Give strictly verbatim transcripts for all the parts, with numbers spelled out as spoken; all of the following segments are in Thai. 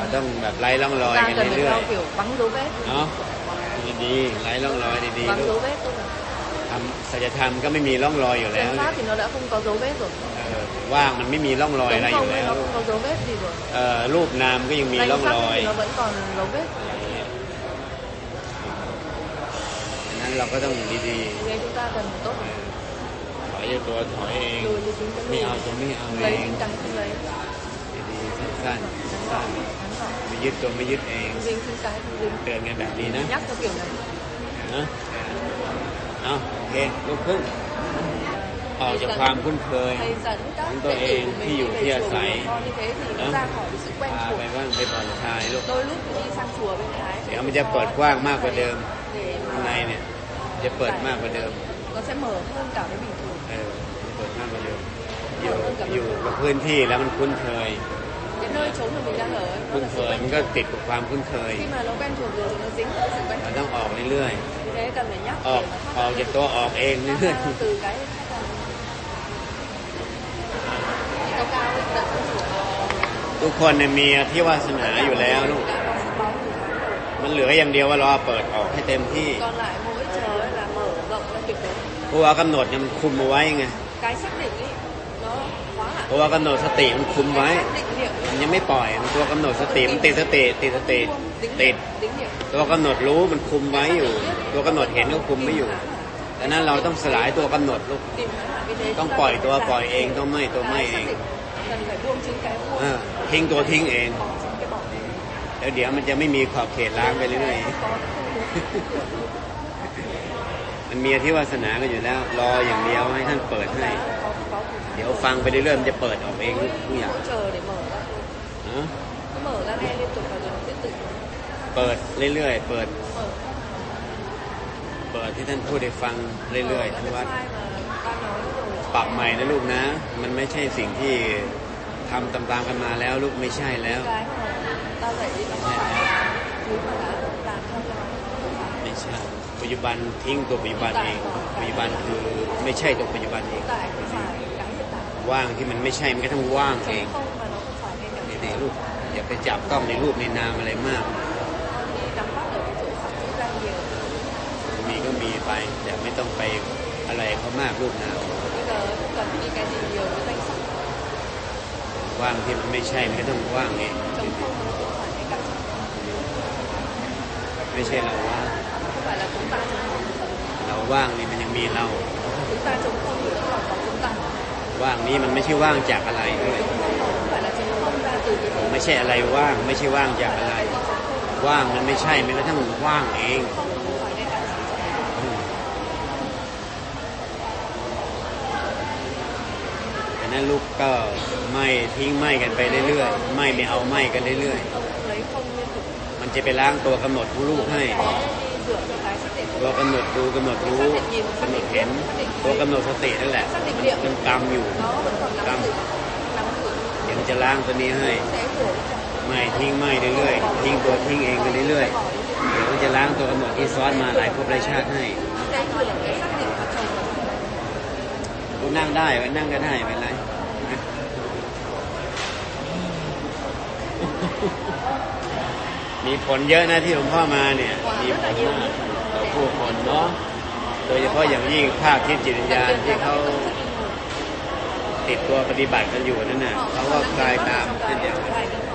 ต้องแบบไร้ร่องรอยกันเรื่อยๆเนาะดีๆไร้ร่องรอยดีๆลูกทำสัจธรรมก็ไม่มีร่องรอยอยู่แล้วว่างมันไม่มีร่องรอยอะไรอยู่แล้วรูปนามก็ยังมีร่องรอยดังนั้นเราก็ต้องดีๆถอยตัวถอยเองไม่เอาตัวไม่เอาเองดีๆสั้นๆสั้นๆไม่ยึดตัวไม่ยึดเองเตือนกันแบบนี้นะนะเอาโอเคลุกขึ้นออกจากความคุ้นเคยของตัวเองที่อยู่ที่อาศัยนะพาไปบ้างไปผ่อนคลายลูกเดี๋ยวมันจะเปิดกว้างมากกว่าเดิมข้างในเนี่ยจะเปิดมากกว่าเดิมเออเปิดมากกว่าเดิมอยู่อยู่กับพื้นที่แล้วมันคุ้นเคยคุ้นเคยมันก็ติดกับความคุ้นเคยเราต้องออกเรื่อยๆออกออกจากตัวออกเองเรื่อยๆทุกคนเนี่ยมีที่วาสนาอยู่แล้วลูกมันเหลืออย่างเดียวว่ารอเปิดออกให้เต็มที่เพราะว่ากำหนดเนี่ยมันคุมเอาไว้ไงเพราะว่ากำหนดสติมันคุมไว้มันยังไม่ปล่อยมันตัวกำหนดสติมันติดสติติดสติติดตัวกำหนดรู้มันคุมไว้อยู่ตัวกำหนดเห็นก็คุมไม่อยู่ดังนั้นเราต้องสลายตัวกำหนดลูกต้องปล่อยตัวปล่อยเองต้องไม่ตัวไม่เองทิ้งตัวทิ้งเองแล้วเดี๋ยวมันจะไม่มีขอบเขตล้างไปเรื่อยๆมันมีที่วาสนาก็อยู่แล้วรออย่างเดียวให้ท่านเปิดให้เดี๋ยวฟังไปเรื่อยๆมันจะเปิดออกเองทุกอย่างเปิดเรื่อยๆเปิดเปิดที่ท่านพูดให้ฟังเรื่อยๆทุกวัดปรับใหม่นะลูกนะมันไม่ใช่สิ่งที่ทำตามๆกันมาแล้วลูกไม่ใช่แล้วไม่ใช่ปัจจุบันทิ้งตัวปัจจุบันเองปัจจุบันคือไม่ใช่ตัวปัจจุบันเองว่างที่มันไม่ใช่มันก็ต้องว่างเองในรูปอย่าไปจับต้องในรูปในนามอะไรมากมีก็มีไปแต่ไม่ต้องไปอะไรเขามากรูปนามว่างที่มันไม่ใช่มันก็ต้องว่างเองไม่ใช่เราว่างเราว่างนี่มันยังมีเราว่างนี้มันไม่ใช่ว่างจากอะไรด้วยไม่ใช่อะไรว่างไม่ใช่ว่างจากอะไรว่างมันไม่ใช่มันก็ต้องว่างเองดังนั้นลูกก็ไม่ทิ้งไม่กันไปเรื่อยๆไม่ไม่เอาไม่กันเรื่อยๆมันจะไปล้างตัวกำหนดของลูกให้ตัวกำหนดดูกำหนดรู้กำหนดเห็นตัวกำหนดสตินั่นแหละมันกรรมอยู่กรรมเดี๋ยวมันจะล้างตัวนี้ให้ไม่ทิ้งไม่เรื่อยๆทิ้งตัวทิ้งเองไปเรื่อยๆเดี๋ยวมันจะล้างตัวกำหนดที่ซ้อนมาหลายภพหลายชาติให้กูนั่งได้ไว้นั่งก็ได้ไม่เป็นไรมีผลเยอะนะที่หลวงพ่อมาเนี่ยมีผลมากต่อผู้คนเนาะโดยเฉพาะอย่างยิ่งภาคที่จิตวิญญาณที่เขาติดตัวปฏิบัติกันอยู่นั่นน่ะเขาก็กลายตามเช่นเดียวกัน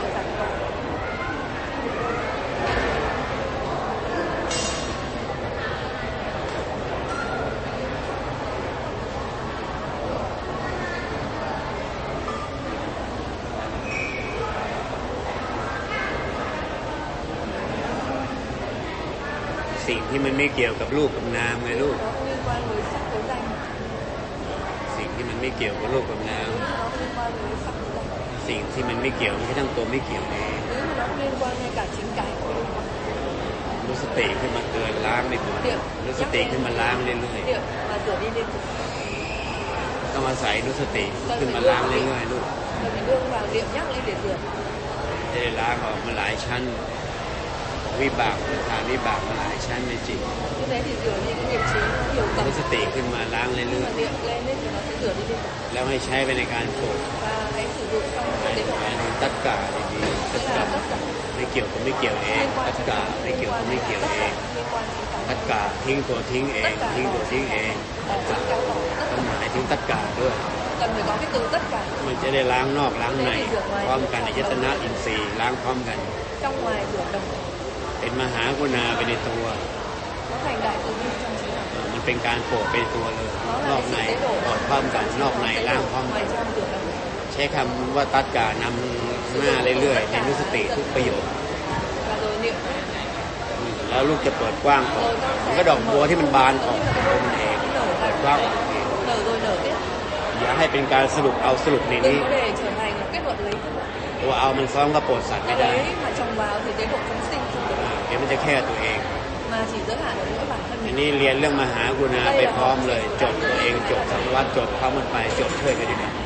สิ่งที่มันไม่เกี่ยวกับรูปกับนามไงลูกสิ่งที่มันไม่เกี่ยวกับรูปกับนามสิ่งที่มันไม่เกี่ยวไม่ทั้งตัวไม่เกี่ยวเองรู้สติขึ้นมาเตือนล้างไม่ถูกรู้สติขึ้นมาล้างเรื่อยๆต้องอาศัยรู้สติขึ้นมาล้างเรื่อยๆลูกจะได้ล้างออกมาหลายชั้นวิบากทางวิบากมาหลายชั้นในจิตรู้สติขึ้นมาล้างเรื่อยๆแล้วให้ใช้ไปในการฝึกตัดกะดีๆตัดกะกี่ยวก็ไม่เกี่ยวเองตัดกาไม่เกี่ยวก็ไม่เกี่ยวเองตัดกาทิ้งตัวทิ้งเองทิ้งตัวทิ้งเองต้องหมายถึงตัดกาด้วยมันจะได้ล้างนอกล้างในพร้อมกันอายตนะอินทรีย์ล้างพร้อมกันเป็นมหากรุณาไปในตัวมันเป็นการโปรดเป็นตัวเลยนอกในโปรดพร้อมกันนอกในล้างพร้อมกันใช้คำว่าตัดกานำหน้าเรื่อยๆในนุสติทุกประโยชน์แล้วลูกจะเปิดกว้างออกมันก็ดอกบัวที่มันบานออกตัวมันเองเปิดกว้างออกเองอย่าให้เป็นการสรุปเอาสรุปในนี้ตัวเอามันฟ้องกับโปรดสัตว์ไม่ได้เดี๋ยวมันจะแค่ตัวเองอันนี้เรียนเรื่องมหากรุณาไปพร้อมเลยจดตัวเองจดสังวัตจดพร้อมมันไปจดช่วยกันดีกว่า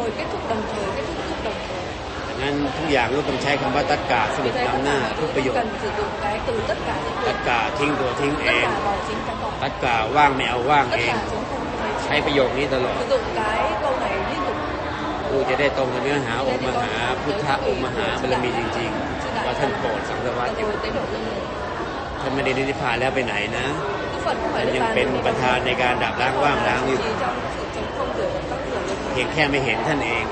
ดังนั้นทุกอย่างลูกต้องใช้คำว่าตัดกาสรุปนำหน้าทุกประโยชน์ตัดกาทิ้งตัวทิ้งเองตัดกาว่างไม่เอาว่างเองใช้ประโยคนี้ตลอดลูกจะได้ตรงกับเนื้อหาองค์มหาพุทธองค์มหาบารมีจริงๆว่าท่านโปรดสังสารวัฏอยู่ท่านไม่ได้นิพพานแล้วไปไหนนะท่านยังเป็นประธานในการดับล้างว่างล้างอยู่เพียงแค่ไม่เห็นท่านเอง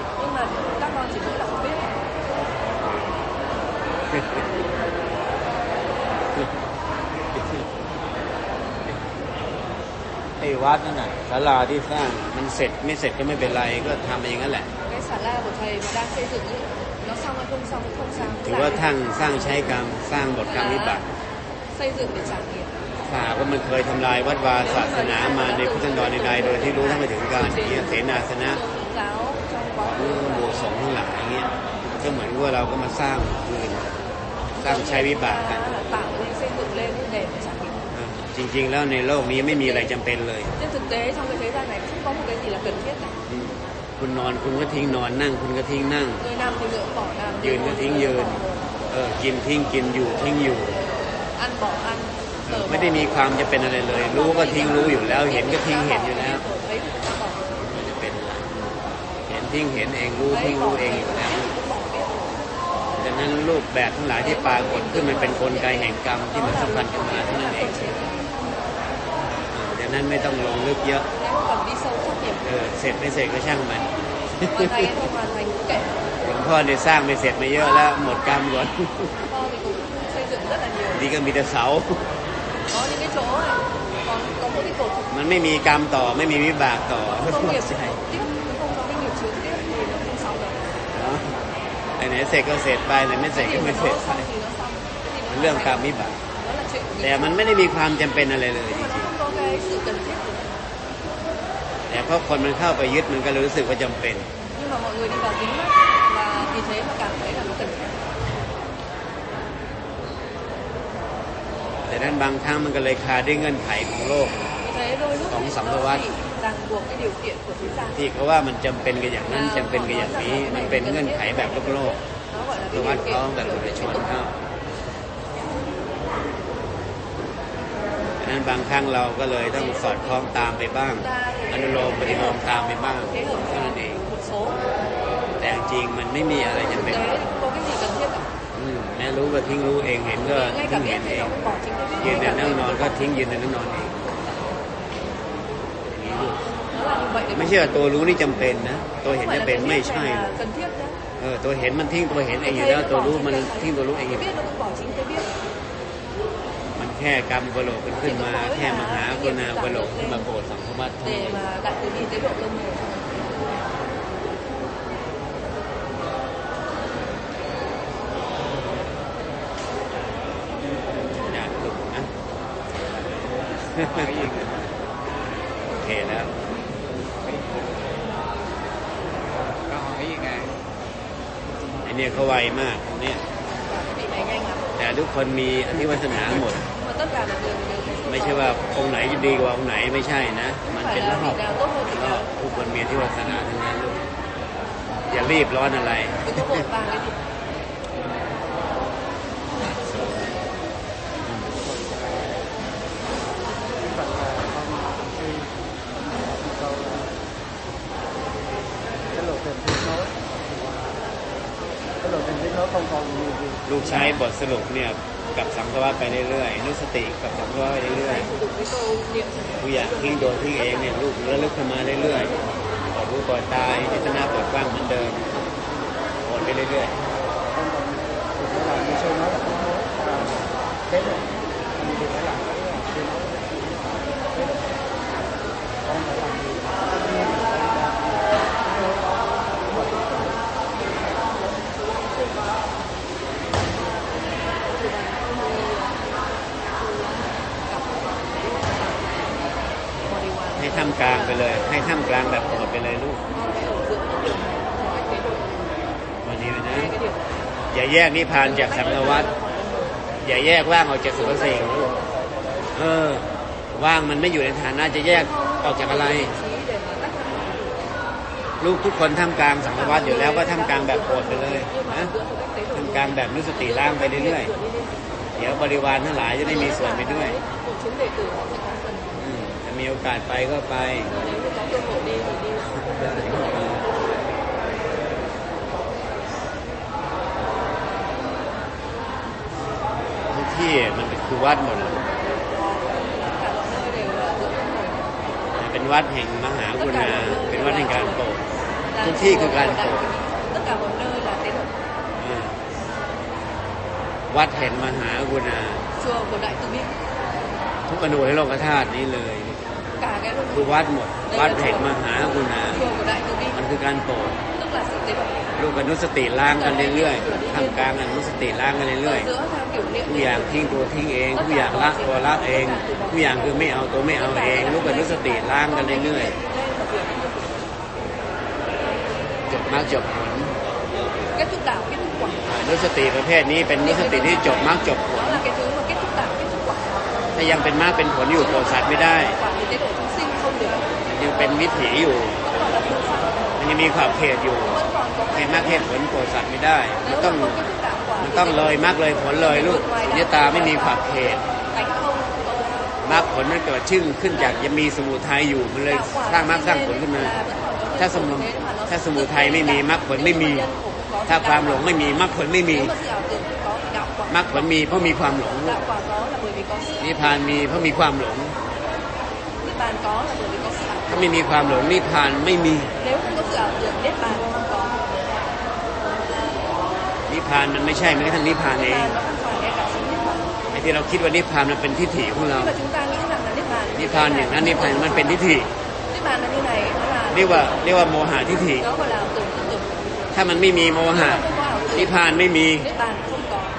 ไอ้วัดนั่นน่ะศาลาที่สร้างมันเสร็จไม่เสร็จก็ไม่เป็นไรก็ทำเองนั่นแหละถือว่าทั้งสร้างใช้กรรมสร้างบทกรรมวิบัติถ้าว่ามันเคยทำลายวัดวาศาสนามาในพุทธนรในใดโดยที่รู้ทั้งไปถึงการอย่างเงี้ยเสนาสนะหรือหมู่สงฆ์ทั้งหลายอย่างเงี้ยก็เหมือนว่าเราก็มาสร้างคืนสร้างใช้วิบากกันจริงๆแล้วในโลกนี้ไม่มีอะไรจำเป็นเลยคุณนอนคุณก็ทิ้งนอนนั่งคุณก็ทิ้งนั่งยืนก็ทิ้งยืนเออกินทิ้งกินอยู่ทิ้งอยู่ไม่ได้มีความจะเป็นอะไรเลยรู้ก็ทิ้งรู้อยู่แล้วเห็นก็ทิ้งเห็นอยู่แล้วจะเป็นเห็นทิ้งเห็นเองรู้ทิ้งรู้เองอยู่แล้วดังนั้นรูปแบบทั้งหลายที่ปรากฏขึ้นมันเป็นกลไกแห่งกรรมที่มันสัมพันธ์กันมาเท่านั้นเองดังนั้นไม่ต้องลงลึกเยอะเออเสร็จไม่เสร็จก็ช่างมันหลวงพ่อเนี่ยสร้างไม่เสร็จมาเยอะแล้วหมดกรรมก่อนดีก็มีแต่เสามันไม่มีกรรมต่อไม่มีวิบากต่อใช่ไอ้ไหนเสร็จก็เสร็จไปไหนไม่เสร็จก็ไม่เสร็จไปเรื่องกรรมวิบากแต่มันไม่ได้มีความจำเป็นอะไรเลยจริงๆแต่เพราะคนมันเข้าไปยึดมันก็รู้สึกว่าจำเป็นแต่นั้นบางครั้งมันก็เลยคาด้วยเงื่อนไขของโลกของสังสารวัฏที่เขาว่ามันจำเป็นกันอย่างนั้นจำเป็นกันอย่างนี้มันเป็นเงื่อนไขแบบโลกโลกสังสารวัฏเขาแบบปุถุชนเขาดังนั้นบางครั้งเราก็เลยต้องสอดคล้องตามไปบ้างอนุโลมปฏิโลมตามไปบ้างเท่านั้นเองแต่จริงมันไม่มีอะไรจำเป็นแม้รู้ก็ทิ้งรู้เองเห็นก็ทิ้งเห็นเองยืนแต่นั่งนอนก็ทิ้งยืนแต่นั่งนอนเองไม่ใช่ว่าตัวรู้นี่จำเป็นนะตัวเห็นจำเป็นไม่ใช่เออตัวเห็นมันทิ้งตัวเห็นเองอยู่แล้วตัวรู้มันทิ้งตัวรู้เองอยู่มันแค่กรรมกโลกขึ้นมาแค่มหากรุณากโลกขึ้นมาโปรดสังสารวัฏโอเคแล้วก็หอยยังไงไอเนี่ยเขาไวมากเนี่ยแต่ทุกคนมีอธิวัฒนาหมดไม่ใช่ว่าองค์ไหนจะดีกว่าองค์ไหนไม่ใช่นะมันเป็นรอบทุกคนมีอธิวัฒนาทั้งนั้นอย่ารีบร้อนอะไรรู้ลูกใช้บทสรุปเนี่ยกับสังสารวัฏไปเรื่อยๆนุสติกับสังสารวัฏไปเรื่อยๆทุกอย่างทิ้งโดนทิ้งเองเนี่ยลูกระลึกขึ้นมาเรื่อยๆปล่อยรู้ปล่อยตายพิจารณาเปิดกว้างเหมือนเดิมโอนไปเรื่อยๆให้ท่ามกลางไปเลยให้ท่ามกลางแบบโปรดไปเลยลูกวันนี้นะอย่าแยกนิพพานจากสังสารวัฏอย่าแยกว่างออกจากสุภสิ่งลูกเออว่างมันไม่อยู่ในฐานะจะแยกออกจากอะไรลูกทุกคนท่ามกลางสังสารวัฏอยู่แล้วก็ท่ามกลางแบบโปรดไปเลยนะท่ามกลางแบบนุสติล่างไปเรื่อยๆเดี๋ยวบริวารทั้งหลายจะได้มีส่วนไปด้วยถ้ามีโอกาสไปก็ไปทุกที่มันเป็นคือวัดหมดเลยเป็นวัดแห่งมหากรุณาเป็นวัดแห่งการโปรดทุกที่คือการโปรดวัดแห่งมหากรุณาทุกอนุในโลกธาตุนี้เลยคือวัดหมดวัดแห่งมหากรุณามันคือการโปรดลูกอนุสติล้างกันเรื่อยๆทำกลางอนุสติล้างกันเรื่อยๆทุกอย่างทิ้งตัวทิ้งเองทุกอย่างละตัวละเองทุกอย่างคือไม่เอาตัวไม่เอาเองลูกอนุสติล้างกันเรื่อยๆจบมรรคจบผลอนุสติประเภทนี้เป็นอนุสติที่จบมรรคจบผลถ้ายังเป็นมรรคเป็นผลอยู่โปรดสัตว์ไม่ได้ยังเป็นวิถีอยู่มันยังมีขอบเขตอยู่ให้มรรคให้ผลโปรดสัตว์ไม่ได้มันต้องมันต้องเลยมรรคเลยผลเลยลูกสุญญตาไม่มีขอบเขตมรรคผลมันเกิดชื่นขึ้นจากยังมีสมุทัยอยู่มันเลยสร้างมรรคสร้างผลขึ้นมาถ้าสมุถ้าสมุทัยไม่มีมรรคผลไม่มีถ้าความหลงไม่มีมรรคผลไม่มีมรรคผลมีเพราะมีความหลงนิพพานมีเพราะมีความหลงถ้าไม่มีความหลงนิพพานไม่มีนิพพานมันไม่ใช่แม้กระทั่งนิพพานเองไอ้ที่เราคิดว่านิพพานมันเป็นทิฏฐิของเรานิพพานอย่างนั้นนิพพานมันเป็นทิฏฐิเรียกว่าเรียกว่าโมหะทิฏฐิถ้ามันไม่มีโมหะนิพพานไม่มี